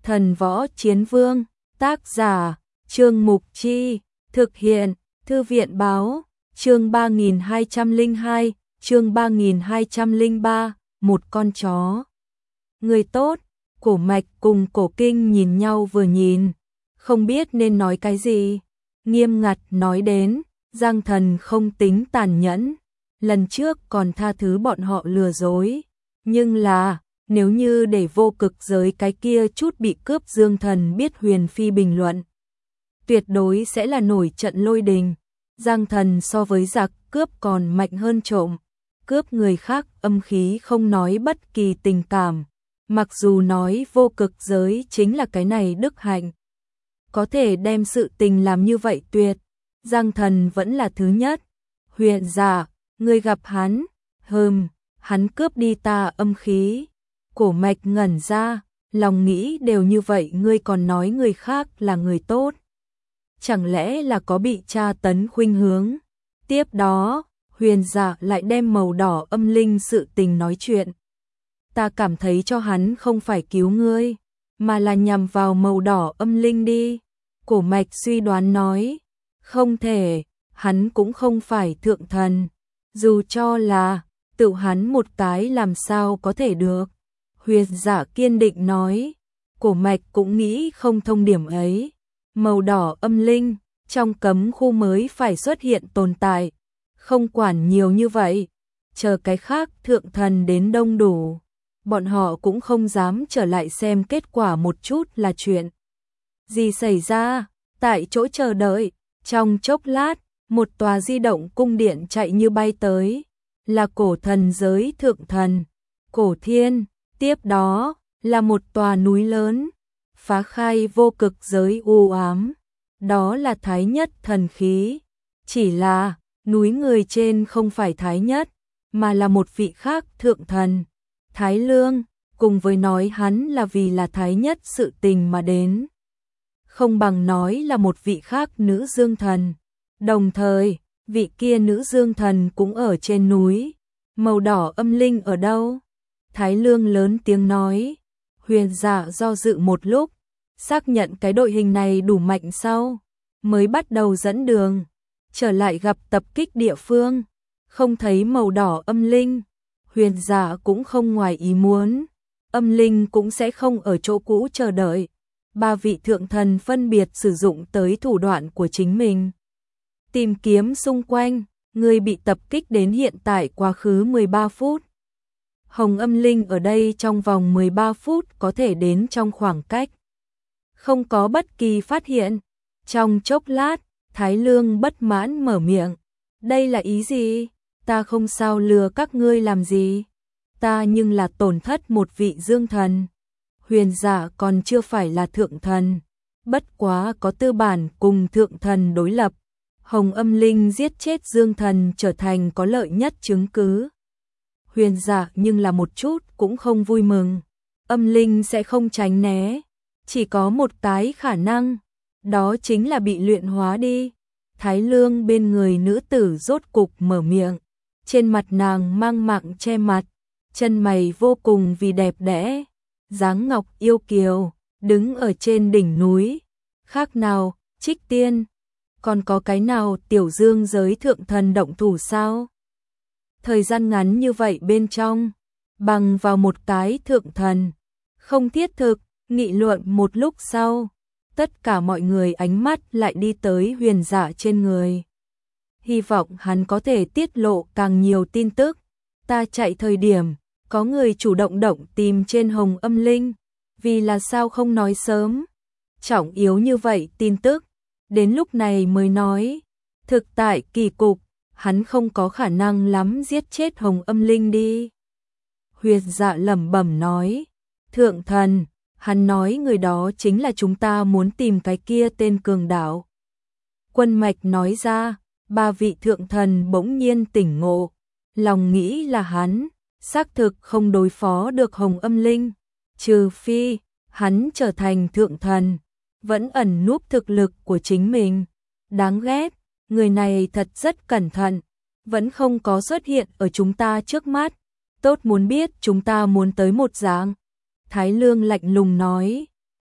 Thần Võ Chiến Vương, tác giả, Trương Mục Chi, thực hiện, Thư viện Báo, chương 3202, chương 3203, một con chó. Người tốt, Cổ Mạch cùng Cổ Kinh nhìn nhau vừa nhìn, không biết nên nói cái gì. Nghiêm ngặt nói đến, Giang Thần không tính tàn nhẫn, lần trước còn tha thứ bọn họ lừa dối, nhưng là nếu như để vô cực giới cái kia chút bị cướp Dương Thần biết Huyền Phi bình luận, tuyệt đối sẽ là nổi trận lôi đình. Giang Thần so với giặc cướp còn mạnh hơn trộm, cướp người khác âm khí không nói bất kỳ tình cảm, mặc dù nói vô cực giới chính là cái này đức hạnh, có thể đem sự tình làm như vậy tuyệt, Giang Thần vẫn là thứ nhất. Huyền Dạ, ngươi gặp hắn, hắn cướp đi ta âm khí. Cổ Mạch ngẩn ra, lòng nghĩ đều như vậy ngươi còn nói người khác là người tốt. Chẳng lẽ là có bị tra tấn khuynh hướng? Tiếp đó, Huyền Dạ lại đem màu đỏ âm linh sự tình nói chuyện. Ta cảm thấy cho hắn không phải cứu ngươi, mà là nhằm vào màu đỏ âm linh đi. Cổ Mạch suy đoán nói, không thể, hắn cũng không phải thượng thần. Dù cho là, tự hắn một cái làm sao có thể được. Huyền Dạ kiên định nói, Cổ Mạch cũng nghĩ không thông điểm ấy. Màu đỏ âm linh, trong cấm khu mới phải xuất hiện tồn tại. Không quản nhiều như vậy, chờ cái khác thượng thần đến đông đủ. Bọn họ cũng không dám trở lại xem kết quả một chút là chuyện gì xảy ra, tại chỗ chờ đợi. Trong chốc lát, một tòa di động cung điện chạy như bay tới, là cổ thần giới thượng thần, Cổ Thiên. Tiếp đó, là một tòa núi lớn, phá khai vô cực giới u ám, đó là Thái Nhất thần khí. Chỉ là, núi người trên không phải Thái Nhất, mà là một vị khác thượng thần, Thái Lương, cùng với nói hắn là vì là Thái Nhất sự tình mà đến. Không bằng nói là một vị khác nữ dương thần. Đồng thời, vị kia nữ dương thần cũng ở trên núi. Màu đỏ âm linh ở đâu? Thái Lương lớn tiếng nói. Huyền Dạ do dự một lúc, xác nhận cái đội hình này đủ mạnh sau, mới bắt đầu dẫn đường, trở lại gặp tập kích địa phương, không thấy màu đỏ âm linh. Huyền Dạ cũng không ngoài ý muốn, âm linh cũng sẽ không ở chỗ cũ chờ đợi. Ba vị thượng thần phân biệt sử dụng tới thủ đoạn của chính mình. Tìm kiếm xung quanh, người bị tập kích đến hiện tại quá khứ 13 phút. Hồng âm linh ở đây trong vòng 13 phút có thể đến trong khoảng cách. Không có bất kỳ phát hiện. Trong chốc lát, Thái Lương bất mãn mở miệng. Đây là ý gì? Ta không sao lừa các ngươi làm gì? Ta nhưng là tổn thất một vị dương thần. Huyền Dạ còn chưa phải là thượng thần, bất quá có tư bản cùng thượng thần đối lập. Hồng âm linh giết chết dương thần trở thành có lợi nhất chứng cứ. Huyền Dạ nhưng là một chút cũng không vui mừng. Âm linh sẽ không tránh né, chỉ có một cái khả năng, đó chính là bị luyện hóa đi. Thái Lương bên người nữ tử rốt cục mở miệng, trên mặt nàng mang mạng che mặt, chân mày vô cùng vì đẹp đẽ, dáng ngọc yêu kiều, đứng ở trên đỉnh núi. Khác nào, Trích Tiên, còn có cái nào tiểu dương giới thượng thần động thủ sao? Thời gian ngắn như vậy bên trong, bằng vào một cái thượng thần, không thiết thực. Nghị luận một lúc sau, tất cả mọi người ánh mắt lại đi tới Huyền Dạ trên người. Hy vọng hắn có thể tiết lộ càng nhiều tin tức. Ta chạy thời điểm, có người chủ động tìm trên hồng âm linh, vì là sao không nói sớm? Trọng yếu như vậy tin tức, đến lúc này mới nói. Thực tại kỳ cục, hắn không có khả năng lắm giết chết hồng âm linh đi. Huyền Dạ lẩm bẩm nói, thượng thần, hắn nói người đó chính là chúng ta muốn tìm cái kia tên cường đạo. Quân Mạch nói ra, ba vị thượng thần bỗng nhiên tỉnh ngộ, lòng nghĩ là hắn xác thực không đối phó được hồng âm linh, trừ phi hắn trở thành thượng thần, vẫn ẩn núp thực lực của chính mình. Đáng ghét, người này thật rất cẩn thận, vẫn không có xuất hiện ở chúng ta trước mắt. Tốt muốn biết chúng ta muốn tới một dạng. Thái Lương lạnh lùng nói,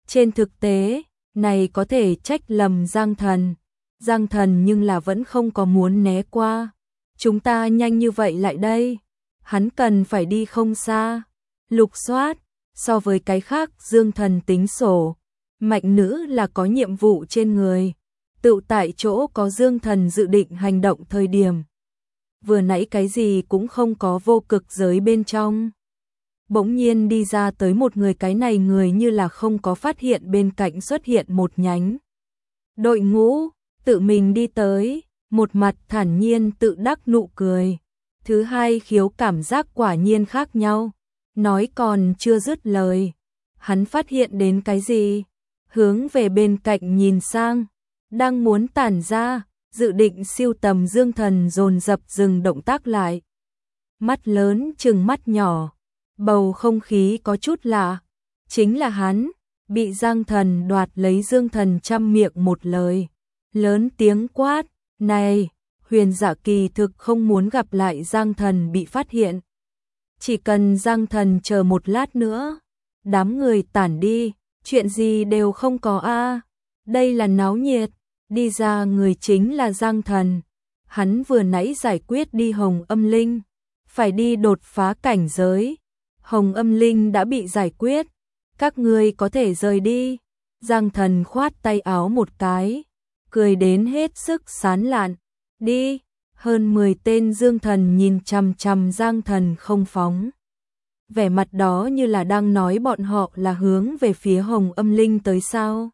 Trên thực tế, này có thể trách lầm Giang Thần. Giang Thần nhưng là vẫn không có muốn né qua. Chúng ta nhanh như vậy lại đây. Hắn cần phải đi không xa. Lục soát, so với cái khác Dương Thần tính sổ. Mạnh nữ là có nhiệm vụ trên người. Tự tại chỗ có Dương Thần dự định hành động thời điểm. Vừa nãy cái gì cũng không có vô cực giới bên trong. Bỗng nhiên đi ra tới một người, cái này người như là không có phát hiện bên cạnh xuất hiện một nhánh đội ngũ, tự mình đi tới, một mặt thản nhiên tự đắc nụ cười. Thứ hai khiếu cảm giác quả nhiên khác nhau. Nói còn chưa dứt lời, hắn phát hiện đến cái gì, hướng về bên cạnh nhìn sang, đang muốn tản ra, dự định siêu tầm Dương Thần dồn dập dừng động tác lại. Mắt lớn trừng mắt nhỏ, bầu không khí có chút lạ, chính là hắn, bị Giang Thần đoạt lấy. Dương Thần chăm miệng một lời, lớn tiếng quát, này, Huyền Dạ kỳ thực không muốn gặp lại Giang Thần bị phát hiện. Chỉ cần Giang Thần chờ một lát nữa, đám người tản đi, chuyện gì đều không có a. Đây là náo nhiệt, đi ra người chính là Giang Thần. Hắn vừa nãy giải quyết đi Hồng Âm Linh, phải đi đột phá cảnh giới. Hồng Âm Linh đã bị giải quyết, các ngươi có thể rời đi. Giang Thần khoát tay áo một cái, cười đến hết sức sán lạn, đi. Hơn 10 tên Dương Thần nhìn chằm chằm Giang Thần không phóng. Vẻ mặt đó như là đang nói bọn họ là hướng về phía Hồng Âm Linh tới sao.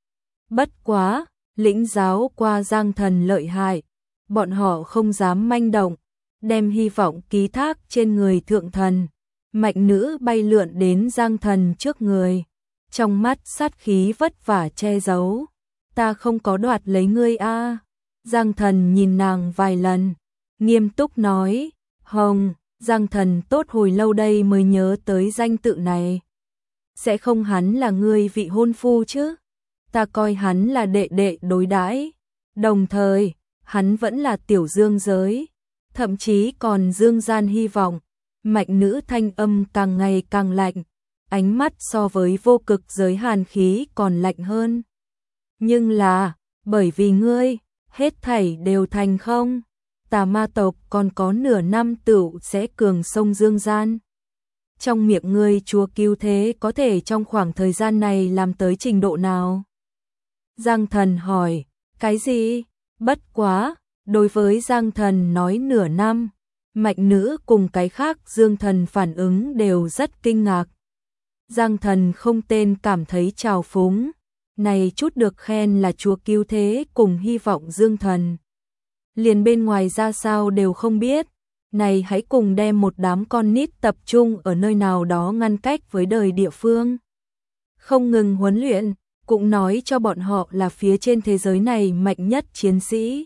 Bất quá, lĩnh giáo qua Giang Thần lợi hại, bọn họ không dám manh động, đem hy vọng ký thác trên người thượng thần. Mạnh nữ bay lượn đến Giang Thần trước người, trong mắt sát khí vất vả che giấu. Ta không có đoạt lấy ngươi a. Giang Thần nhìn nàng vài lần, nghiêm túc nói, Hồng, Giang Thần tốt hồi lâu đây mới nhớ tới danh tự này. Sẽ không hắn là ngươi vị hôn phu chứ? Ta coi hắn là đệ đệ đối đãi, đồng thời, hắn vẫn là tiểu dương giới, thậm chí còn dương gian hy vọng. Mạnh nữ thanh âm càng ngày càng lạnh, ánh mắt so với vô cực giới hàn khí còn lạnh hơn. Nhưng là, bởi vì ngươi, hết thảy đều thành không. Tà ma tộc còn có nửa năm tựu sẽ cường sông dương gian. Trong miệng ngươi chúa cứu thế có thể trong khoảng thời gian này làm tới trình độ nào? Giang Thần hỏi, cái gì? Bất quá, đối với Giang Thần nói nửa năm, mạnh nữ cùng cái khác Dương Thần phản ứng đều rất kinh ngạc. Giang Thần không tên cảm thấy trào phúng, này chút được khen là chúa cứu thế cùng hy vọng Dương Thần. Liền bên ngoài ra sao đều không biết, này hãy cùng đem một đám con nít tập trung ở nơi nào đó ngăn cách với đời địa phương. Không ngừng huấn luyện, cũng nói cho bọn họ là phía trên thế giới này mạnh nhất chiến sĩ.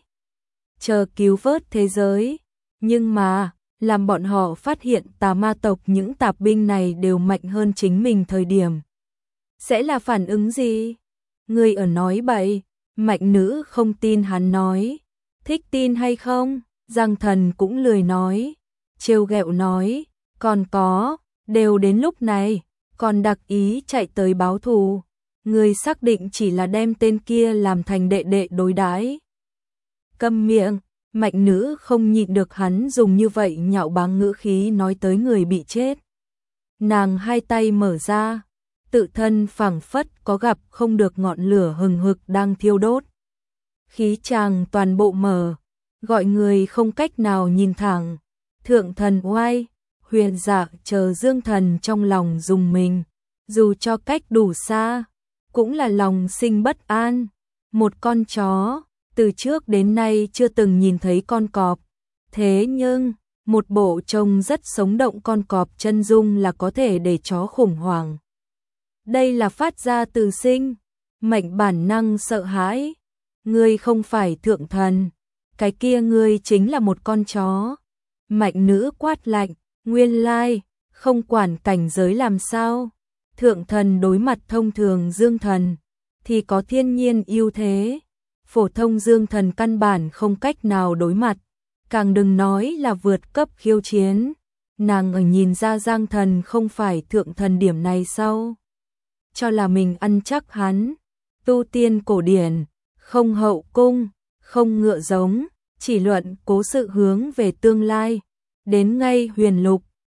Chờ cứu vớt thế giới, nhưng mà, làm bọn họ phát hiện tà ma tộc những tạp binh này đều mạnh hơn chính mình thời điểm. Sẽ là phản ứng gì? Người ở nói bậy, mạnh nữ không tin hắn nói. Thích tin hay không? Giang Thần cũng lười nói. Trêu ghẹo nói, còn có, đều đến lúc này, còn đặc ý chạy tới báo thù. Người xác định chỉ là đem tên kia làm thành đệ đệ đối đãi. Câm miệng, mạnh nữ không nhịn được hắn dùng như vậy nhạo báng ngữ khí nói tới người bị chết. Nàng hai tay mở ra, tự thân phảng phất có gặp không được ngọn lửa hừng hực đang thiêu đốt. Khí tràng toàn bộ mở, gọi người không cách nào nhìn thẳng. Thượng thần oai, Huyền Dạ chờ Dương Thần trong lòng dùng mình, dù cho cách đủ xa, cũng là lòng sinh bất an. Một con chó, từ trước đến nay chưa từng nhìn thấy con cọp, thế nhưng, một bộ trông rất sống động con cọp chân dung là có thể để chó khủng hoảng. Đây là phát ra từ sinh, mệnh bản năng sợ hãi. Ngươi không phải thượng thần, cái kia ngươi chính là một con chó. Mạnh nữ quát lạnh, nguyên lai, không quản cảnh giới làm sao. Thượng thần đối mặt thông thường Dương Thần, thì có thiên nhiên ưu thế. Phổ thông Dương Thần căn bản không cách nào đối mặt, càng đừng nói là vượt cấp khiêu chiến. Nàng ở nhìn ra Giang Thần không phải thượng thần điểm này sau. cho là mình ăn chắc hắn. Tu tiên cổ điển, không hậu cung, không ngựa giống, chỉ luận cố sự hướng về tương lai. Đến ngay huyền lục,